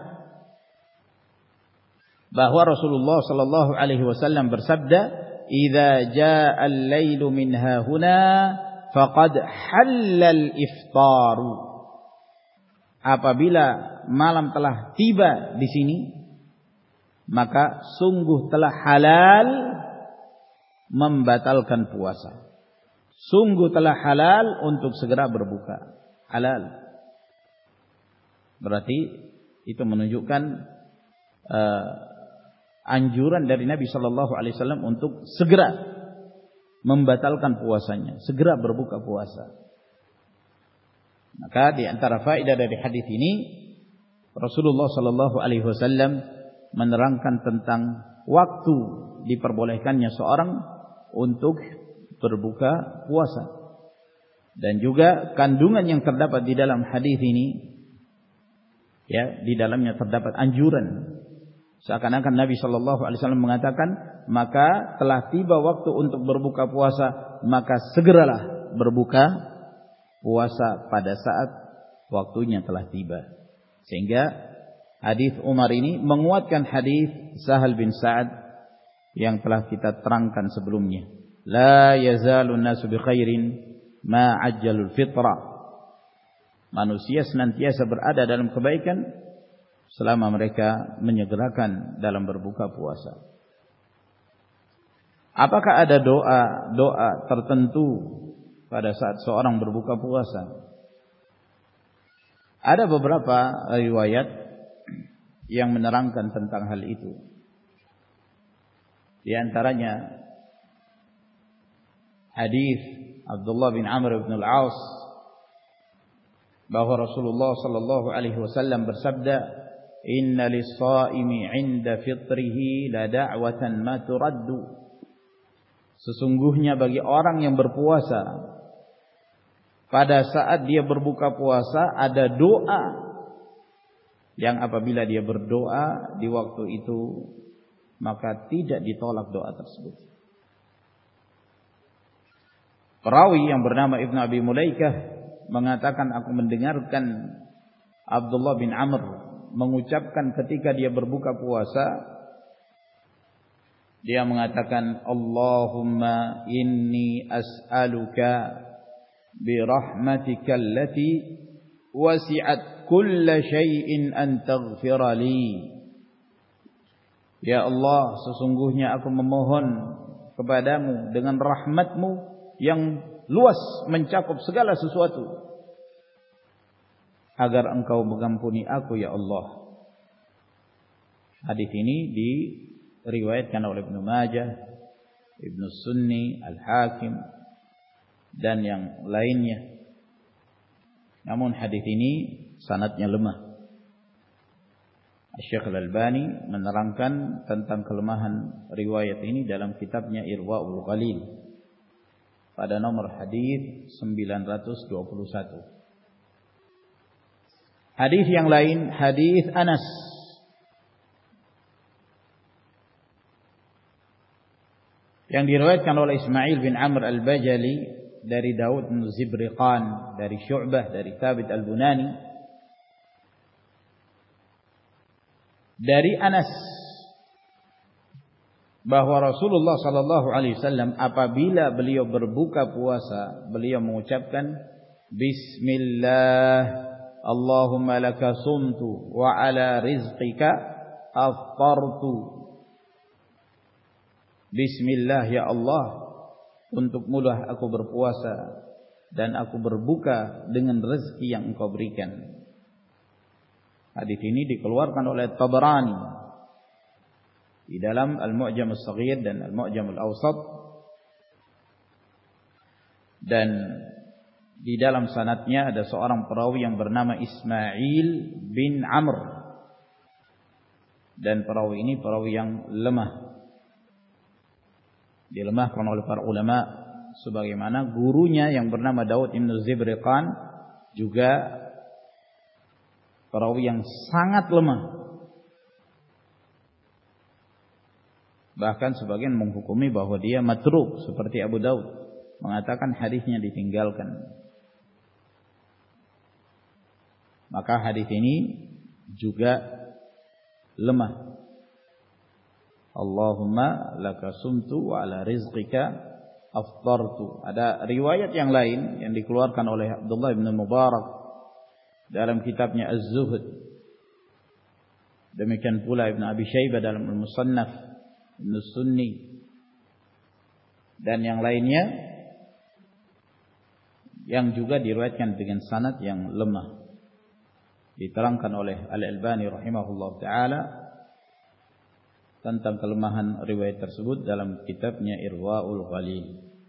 bahwa Rasulullah sallallahu alaihi wasallam bersabda, "Idza jaa al-lailu min hahuna faqad halla al-iftar." Apabila malam telah tiba di sini, maka sungguh telah halal membatalkan puasa. Sungguh telah halal untuk segera berbuka. Halal. Berarti itu menunjukkan uh, anjuran dari Nabi sallallahu alaihi wasallam untuk segera membatalkan puasanya, segera berbuka puasa. Maka di antara faedah dari hadis ini, Rasulullah sallallahu alaihi wasallam menerangkan tentang waktu diperbolehkannya seorang untuk berbuka puasa, dan juga kandungan yang terdapat di dalam hadis ini, ya, di dalamnya terdapat anjuran Seakan-akan Nabi Shallallahu Alaihi Wasallam mengatakan, maka telah tiba waktu untuk berbuka puasa, maka segeralah berbuka puasa pada saat waktunya telah tiba. Sehingga hadis Umar ini menguatkan hadis Sahal bin Sa'ad yang telah kita terangkan sebelumnya. La yazalun nasu bi khairin ma ajjalul fitra. Manusia senantiasa berada dalam kebaikan selama mereka menyegerakan dalam berbuka puasa. Apakah ada doa-doa tertentu pada saat seorang berbuka puasa? Ada beberapa riwayat yang menerangkan tentang hal itu. Di antaranya hadis Abdullah bin Amr bin al-As bahwa Rasulullah sallallahu alaihi wasallam bersabda, inna lis-shaimi 'inda fitrihi la da'watan ma turaddu. Sesungguhnya bagi orang yang berpuasa pada saat dia berbuka puasa ada doa yang apabila dia berdoa di waktu itu maka tidak ditolak doa tersebut. Perawi yang bernama Ibnu Abi Mulaikah mengatakan, aku mendengarkan Abdullah bin Amr mengucapkan ketika dia berbuka puasa, dia mengatakan, Allahumma inni as'aluka bi rahmatika allati wasi'at kulla syai'in an taghfira li. Ya Allah, sesungguhnya aku memohon kepadamu dengan rahmatmu yang luas mencakup segala sesuatu, agar engkau mengampuni aku ya Allah. Hadis ini diriwayatkan oleh Ibnu Majah, Ibnu Sunni, Al-Hakim dan yang lainnya. Namun hadis ini sanadnya lemah. Syekh Al-Albani menerangkan tentang kelemahan riwayat ini dalam kitabnya Irwaul Ghalil pada nomor hadis sembilan ratus dua puluh satu. Hadis yang lain, hadis Anas yang diriwayatkan oleh Ismail bin Amr Al-Bajali dari Daud bin Zibriqan, dari Syu'bah, dari Thabit Al-Bunani, dari Anas, bahwa Rasulullah sallallahu alaihi wasallam apabila beliau berbuka puasa, beliau mengucapkan Bismillah Allahumma laka sumtu wa ala rizqika aftartu. Bismillah ya Allah, untukmulah aku berpuasa dan aku berbuka dengan rezeki yang engkau berikan. Hadis ini dikeluarkan oleh Tabarani di dalam Al-Mu'jam As-Saghir dan Al-Mu'jam Al-Awsat, dan di dalam sanadnya ada seorang perawi yang bernama Ismail bin Amr, dan perawi ini perawi yang lemah, dilemahkan oleh para ulama, sebagaimana gurunya yang bernama Daud bin Zibriqan juga perawi yang sangat lemah. Bahkan sebagian menghukumi bahwa dia matruk, seperti Abu Daud mengatakan hadisnya ditinggalkan. Maka hadis ini juga lemah. Allahumma laka sumtu wa ala rizqika aftartu. Ada riwayat yang lain yang dikeluarkan oleh Abdullah bin Mubarak dalam kitabnya Az-Zuhd. Demikian pula Ibn Abi Syaibah dalam Al-Musannaf, Ibn Sunni dan yang lainnya, yang juga diriwayatkan dengan sanad yang lemah. Diterangkan oleh Al-Albani rahimahullah ta'ala tentang kelemahan riwayat tersebut dalam kitabnya Irwaul Ghalil.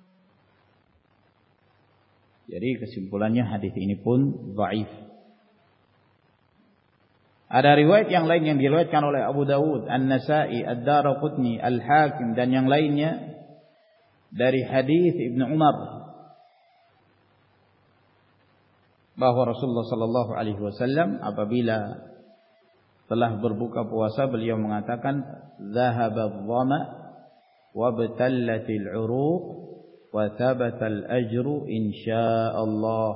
Jadi kesimpulannya hadis ini pun dhaif. Ada riwayat yang lain yang diriwayatkan oleh Abu Dawud, An-Nasa'i, Ad-Daraqutni, Al-Hakim dan yang lainnya dari hadis Ibnu Umar bahwa Rasulullah sallallahu alaihi wasallam apabila telah berbuka puasa, beliau mengatakan dhahaba adh-dhama wa batallatil 'uruq wa thabatal ajru insyaallah.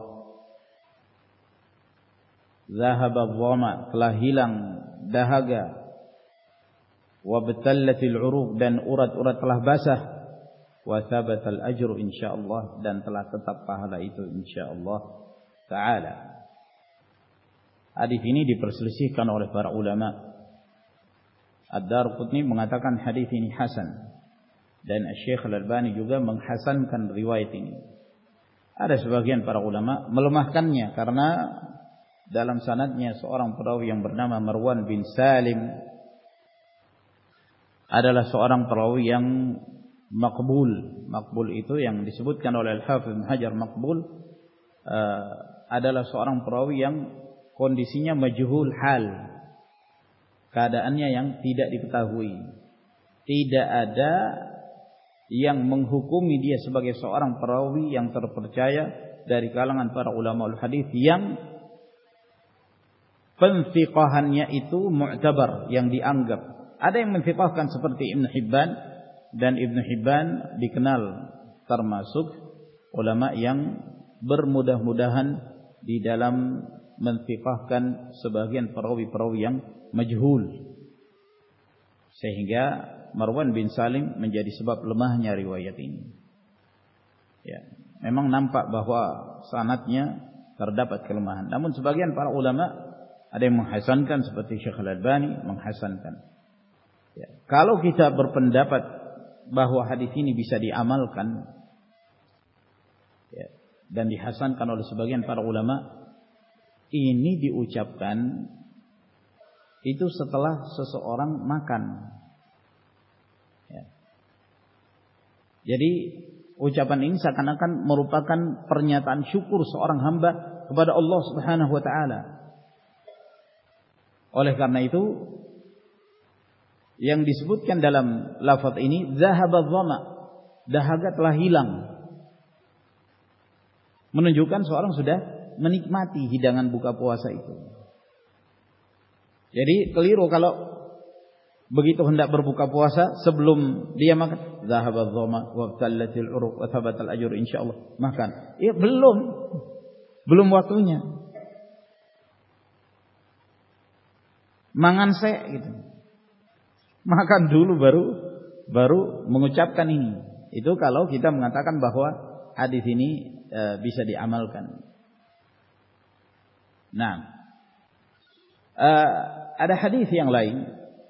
Dhahaba adh-dhama, telah hilang dahaga, wa batallatil 'uruq, dan urat-urat telah basah, wa thabatal ajru insyaallah, dan telah tetap pahala itu insyaallah taala. Hadis ini diperselisihkan oleh para ulama. Ad-Darqutni mengatakan hadis ini hasan, dan Syekh Al-Albani juga menghasankan riwayat ini. Ada sebagian para ulama melemahkannya karena dalam sanadnya seorang perawi yang bernama Marwan bin Salim adalah seorang perawi yang makbul. Makbul itu yang disebutkan oleh Al-Hafidz Ibnu Hajar, makbul uh, adalah seorang perawi yang kondisinya majhul hal, keadaannya yang tidak diketahui. Tidak ada yang menghukumi dia sebagai seorang perawi yang terpercaya dari kalangan para ulama al-hadis yang penfiqahannya itu mu'tabar, yang dianggap. Ada yang menfiqahkan seperti Ibnu Hibban, dan Ibnu Hibban dikenal termasuk ulama yang bermudah-mudahan di dalam menfiqahkan sebagian perawi-perawi yang majhul, sehingga Marwan bin Salim menjadi sebab lemahnya riwayat ini. Ya, memang nampak bahwa sanadnya terdapat kelemahan, namun sebagian para ulama ada yang menghasankan seperti Syekh Al-Albani menghasankan. Ya, kalau kita berpendapat bahwa hadis ini bisa diamalkan, ya, dan dihasankan oleh sebagian para ulama, ini diucapkan itu setelah seseorang makan. Ya. Jadi ucapan ini seakan-akan merupakan pernyataan syukur seorang hamba kepada Allah Subhanahu wa taala. Oleh karena itu, yang disebutkan dalam lafaz ini zahaba dhama, dahaga telah hilang, menunjukkan seorang sudah menikmati hidangan buka puasa itu. Jadi keliru kalau begitu hendak berbuka puasa sebelum dia makan zahaba dhama wa tallatil uruq wa thabatal ajr insyaallah, makan. Ya belum. Belum waktunya. Mangan se gitu. Makan dulu baru baru mengucapkan ini. Itu kalau kita mengatakan bahwa hadis ini e, bisa diamalkan. Nah, e, ada hadis yang lain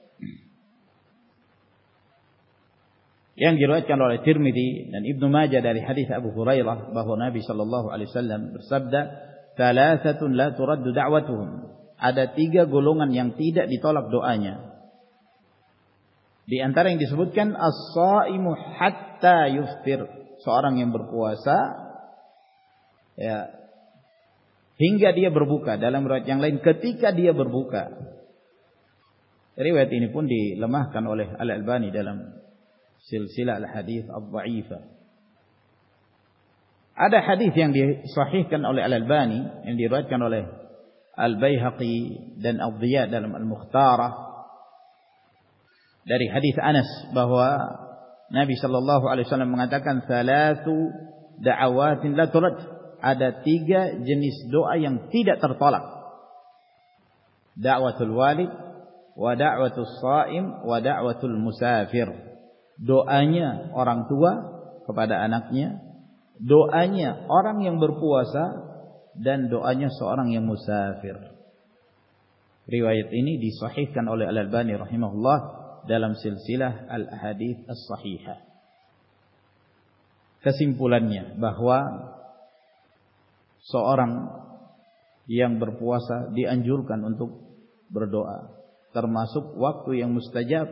yang diriwayatkan oleh Tirmidzi dan Ibnu Majah dari hadis Abu Hurairah bahwa Nabi sallallahu alaihi wasallam bersabda, "Tsalathatun la turaddu da'watuhum." Ada tiga golongan yang tidak ditolak doanya. Di antara yang disebutkan as-shaimu hatta yuftir, seorang yang berpuasa ya hingga dia berbuka. Dalam riwayat yang lain ketika dia berbuka. Riwayat ini pun dilemahkan oleh Al-Albani dalam silsilah al-hadits ad-dha'ifah. Ada hadis yang disahihkan oleh Al-Albani yang diriwayatkan oleh Al-Baihaqi dan Ad-Dhiya dalam Al-Mukhtarah dari hadis Anas bahwa Nabi sallallahu alaihi wasallam mengatakan salatu da'awatin la turad, ada tiga jenis doa yang tidak tertolak. Da'watul walid wa da'watus shaim wa da'watul musafir. Doanya orang tua kepada anaknya, doanya orang yang berpuasa, dan doanya seorang yang musafir. Riwayat ini disahihkan oleh Al-Albani rahimahullah dalam silsilah al-ahadits as-sahihah. Kesimpulannya bahwa seorang yang berpuasa dianjurkan untuk berdoa, termasuk waktu yang mustajab.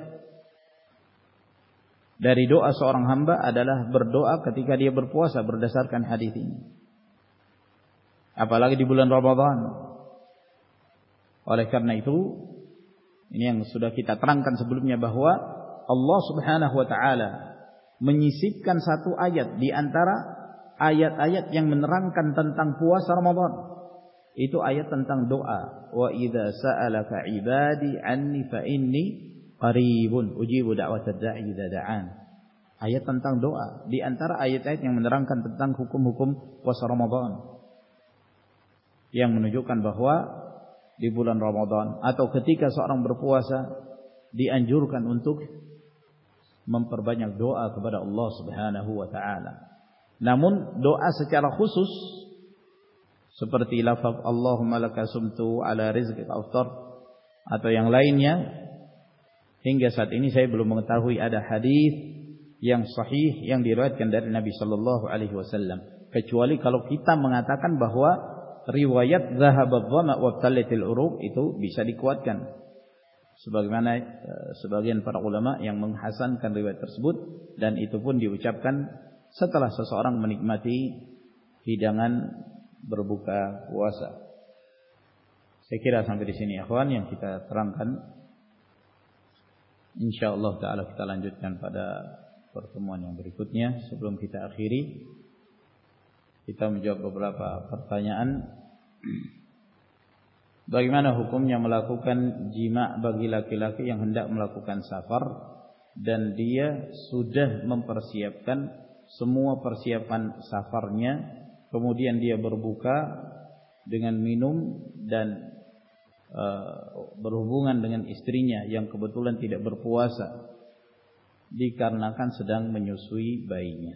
Dari doa seorang hamba adalah berdoa ketika dia berpuasa berdasarkan hadis ini. Apalagi di bulan Ramadan. Oleh karena itu, ini yang sudah kita terangkan sebelumnya bahwa Allah Subhanahu wa taala menyisipkan satu ayat di antara ayat-ayat yang menerangkan tentang puasa Ramadan. Itu ayat tentang doa. Wa idza sa'alaka 'ibadi 'anni fa inni qaribun ujibu da'watad da'i idza da'an. Ayat tentang doa. Di antara ayat-ayat yang menerangkan tentang hukum-hukum puasa Ramadan, yang menunjukkan bahwa di bulan Ramadan atau ketika seorang berpuasa dianjurkan untuk memperbanyak doa kepada Allah Subhanahu wa taala. Namun doa secara khusus seperti lafaz Allahumma laka sumtu ala rizqika aftar atau yang lainnya, hingga saat ini saya belum mengetahui ada hadis yang sahih yang diriwayatkan dari Nabi sallallahu alaihi wasallam, kecuali kalau kita mengatakan bahwa riwayat zahabadh dhama wa talatil uruq itu bisa dikuatkan, sebagaimana uh, sebagian para ulama yang menghasankan riwayat tersebut, dan itu pun diucapkan setelah seseorang menikmati hidangan berbuka puasa. Saya kira sampai di sini ikhwan yang kita terangkan. Insyaallah taala kita lanjutkan pada pertemuan yang berikutnya. Sebelum kita akhiri, kita menjawab beberapa pertanyaan. Bagaimana hukumnya melakukan jima' bagi laki-laki yang hendak melakukan safar dan dia sudah mempersiapkan semua persiapan safarnya, kemudian dia berbuka dengan minum dan uh, berhubungan dengan istrinya yang kebetulan tidak berpuasa dikarenakan sedang menyusui bayinya.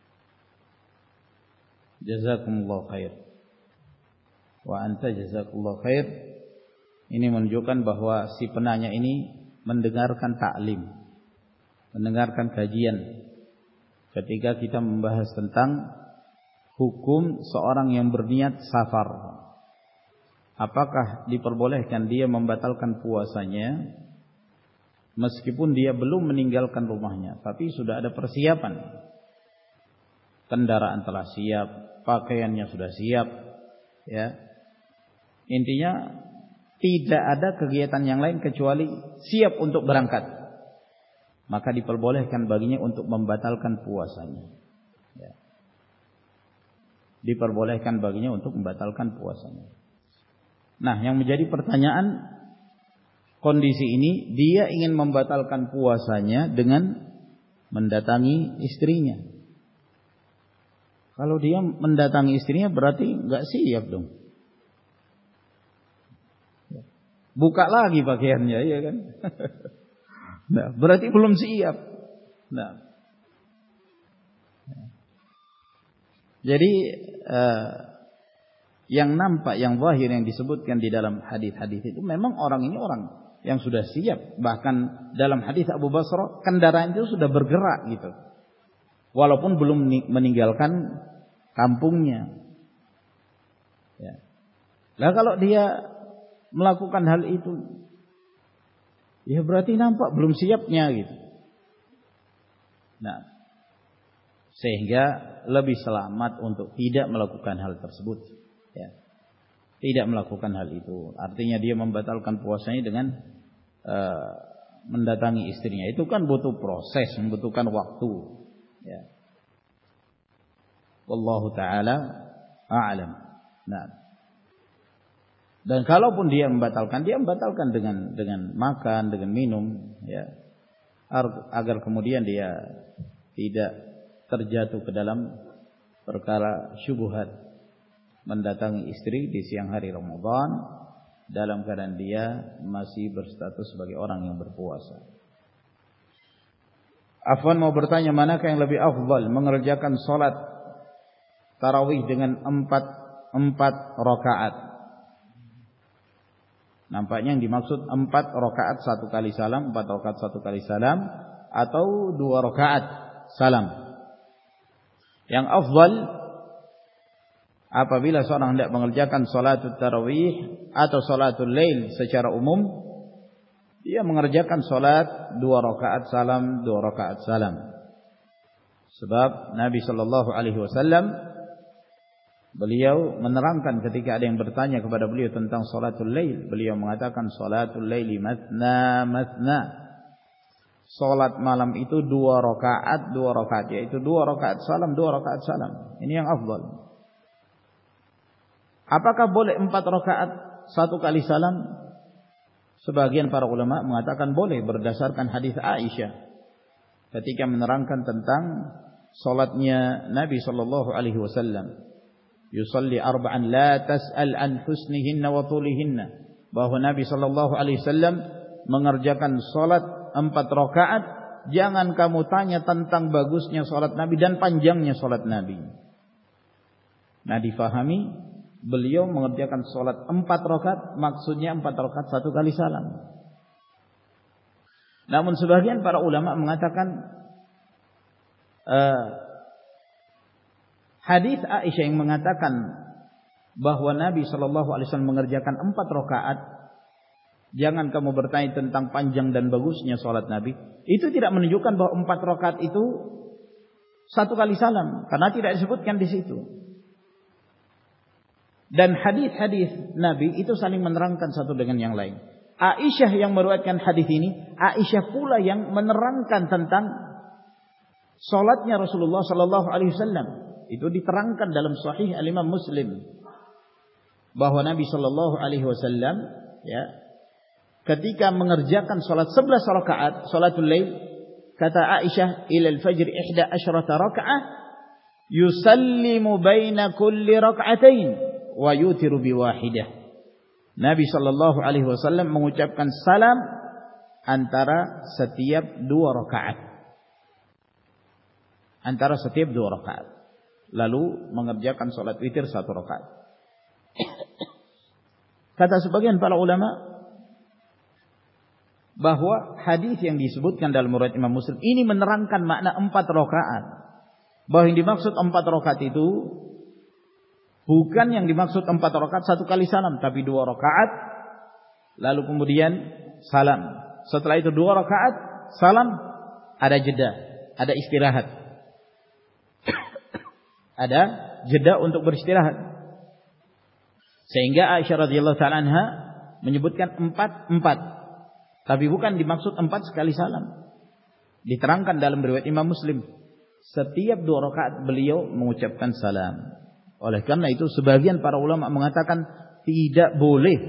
Jazakumullah khair. Wa anta jazakumullah khair. Ini menunjukkan bahwa si penanya ini mendengarkan taklim, mendengarkan kajian ketika kita membahas tentang hukum seorang yang berniat safar. Apakah diperbolehkan dia membatalkan puasanya meskipun dia belum meninggalkan rumahnya, tapi sudah ada persiapan. Kendaraan telah siap, pakaiannya sudah siap, ya. Intinya tidak ada kegiatan yang lain kecuali siap untuk berangkat. Maka diperbolehkan baginya untuk membatalkan puasanya. Ya. Diperbolehkan baginya untuk membatalkan puasanya. Nah, yang menjadi pertanyaan, kondisi ini dia ingin membatalkan puasanya dengan mendatangi istrinya. Kalau dia mendatangi istrinya berarti enggak siap dong. Buka lagi pakaiannya, ya kan? Nah, berarti belum siap. Nah. Jadi uh, yang nampak, yang zahir yang disebutkan di dalam hadis-hadis itu memang orang ini orang yang sudah siap. Bahkan dalam hadis Abu Basrah, kendaraan itu sudah bergerak gitu. Walaupun belum meninggalkan kampungnya. Ya. Nah, kalau dia melakukan hal itu, ya berarti nampak belum siapnya gitu. Nah, sehingga lebih selamat untuk tidak melakukan hal tersebut. Ya. Tidak melakukan hal itu. Artinya dia membatalkan puasanya dengan uh, mendatangi istrinya. Itu kan butuh proses, membutuhkan waktu. Ya. Wallahu ta'ala a'lam. Nah. Dan kalaupun dia membatalkan, dia membatalkan dengan dengan makan, dengan minum, ya. Agar kemudian dia tidak terjatuh ke dalam perkara syubhat mendatangi istri di siang hari Ramadan dalam keadaan dia masih berstatus sebagai orang yang berpuasa. Afwan mau bertanya, manakah yang lebih afdal, mengerjakan salat tarawih dengan empat empat rakaat? Nampaknya yang dimaksud empat rakaat satu kali salam, empat rakaat satu kali salam, atau dua rakaat salam. Yang afdal apabila seorang hendak mengerjakan salatul tarawih atau salatul lail secara umum, dia mengerjakan salat dua rakaat salam, dua rakaat salam. Sebab Nabi sallallahu alaihi wasallam beliau menerangkan ketika ada yang bertanya kepada beliau tentang salatul lail, beliau mengatakan salatul laili matna matna. Salat malam itu dua rakaat, dua rakaat, yaitu dua rakaat salam, dua rakaat salam. Ini yang afdal. Apakah boleh empat rakaat satu kali salam? Sebagian para ulama mengatakan boleh berdasarkan hadis Aisyah ketika menerangkan tentang salatnya Nabi sallallahu alaihi wasallam. Yusalli arba'an la tas'al an husnihinna wa tulihinna. Bahwa Nabi sallallahu alaihi wasallam mengerjakan salat empat rakaat, jangan kamu tanya tentang bagusnya salat Nabi dan panjangnya salat Nabi. Nah, difahami beliau mengerjakan salat empat rakaat, maksudnya empat rakaat satu kali salam. Namun sebagian para ulama mengatakan uh, hadis Aisyah yang mengatakan bahwa Nabi sallallahu alaihi wasallam mengerjakan empat rakaat, jangan kamu bertanya tentang panjang dan bagusnya salat Nabi, itu tidak menunjukkan bahwa empat rakaat itu satu kali salam, karena tidak disebutkan di situ. Dan hadis-hadis Nabi itu saling menerangkan satu dengan yang lain. Aisyah yang meriwayatkan hadis ini, Aisyah pula yang menerangkan tentang salatnya Rasulullah sallallahu alaihi wasallam. Itu diterangkan dalam Sahih Al-Imam Muslim bahwa Nabi sallallahu alaihi wasallam ya ketika mengerjakan salat sebelas rakaat salatul lail, kata Aisyah, ila al-fajr ihda asyrata raka'ah yusallimu baina kulli rak'atain wa yutiru biwahidah. Nabi sallallahu alaihi wasallam mengucapkan salam antara setiap dua rakaat. Antara setiap dua rakaat. Lalu mengerjakan salat witir satu rakaat. Kata sebagian para ulama bahwa hadis yang disebutkan dalam riwayat Imam Muslim ini menerangkan makna empat rakaat. Bahwa yang dimaksud empat rakaat itu bukan yang dimaksud empat rakaat satu kali salam, tapi dua rakaat lalu kemudian salam. Setelah itu dua rakaat salam, ada jeda, ada istirahat. Ada jeda untuk beristirahat. Sehingga Aisyah radhiyallahu taala anha menyebutkan empat empat, tapi bukan dimaksud empat sekali salam. Diterangkan dalam riwayat Imam Muslim, setiap dua rakaat beliau mengucapkan salam. Oleh karena itu sebagian para ulama mengatakan tidak boleh.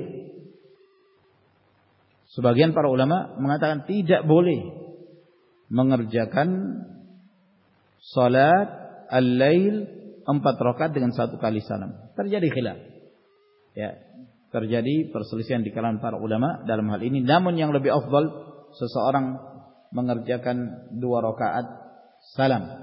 Sebagian para ulama mengatakan tidak boleh mengerjakan salat al-lail empat rakaat dengan satu kali salam. Terjadi khilaf. Ya, terjadi perselisihan di kalangan para ulama dalam hal ini. Namun yang lebih afdal seseorang mengerjakan dua rakaat salam.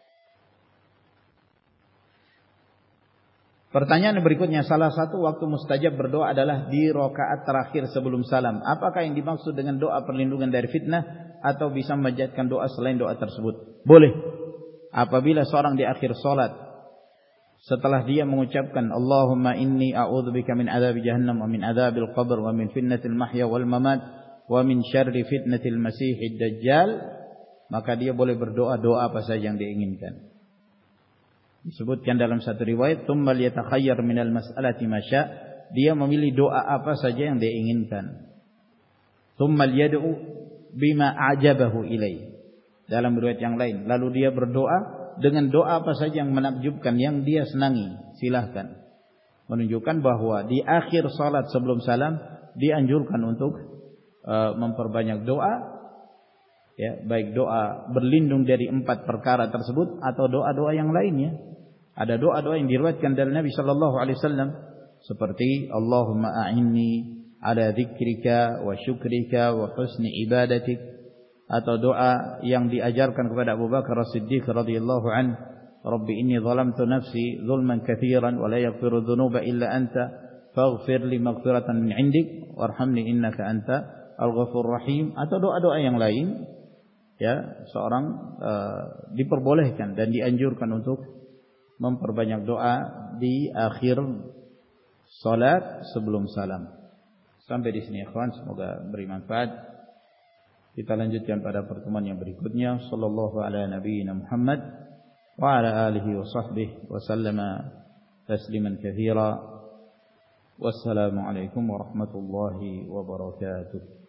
Pertanyaan berikutnya, salah satu waktu mustajab berdoa adalah di rakaat terakhir sebelum salam. Apakah yang dimaksud dengan doa perlindungan dari fitnah atau bisa memanjatkan doa selain doa tersebut? Boleh. Apabila seorang di akhir salat setelah dia mengucapkan Allahumma inni a'udzubika min adzabi jahannam wa min adzabil qabr wa min fitnatil mahya wal mamat wa min syarri fitnatil masiihid dajjal, maka dia boleh berdoa doa apa saja yang diinginkan. Disebutkan dalam satu riwayat, "Tsumma liyatakhayyar minal mas'alati ma syaa", dia memilih doa apa saja yang dia inginkan. "Tsumma liyad'u bima a'jabahu ilai", dalam riwayat yang lain, lalu dia berdoa dengan doa apa saja yang menakjubkan, yang dia senangi, silahkan. Menunjukkan bahwa di akhir salat sebelum salam dianjurkan untuk uh, memperbanyak doa. Ya, baik doa berlindung dari empat perkara tersebut atau doa-doa yang lainnya. Ada doa-doa yang diriwayatkan dari Nabi sallallahu alaihi wasallam seperti Allahumma a'inni ala dzikrika wa syukrika wa husni ibadatik, atau doa yang diajarkan kepada Abu Bakar As-Siddiq radhiyallahu an, Rabbi inni zalamtu nafsi zulman katsiran wa la yaghfiru dzunuba illa anta faghfir li maghfiratan min 'indik warhamni innaka anta al-ghafurur rahim, atau doa-doa yang lain. Ya, seorang uh, diperbolehkan dan dianjurkan untuk memperbanyak doa di akhir salat sebelum salam. Sampai di sini ikhwan, semoga beri manfaat. Kita lanjutkan pada pertemuan yang berikutnya. Sallallahu ala nabiyyina Muhammad wa ala alihi wa sahbihi wa sallama tasliman katsira. Wassalamu alaikum warahmatullahi wabarakatuh.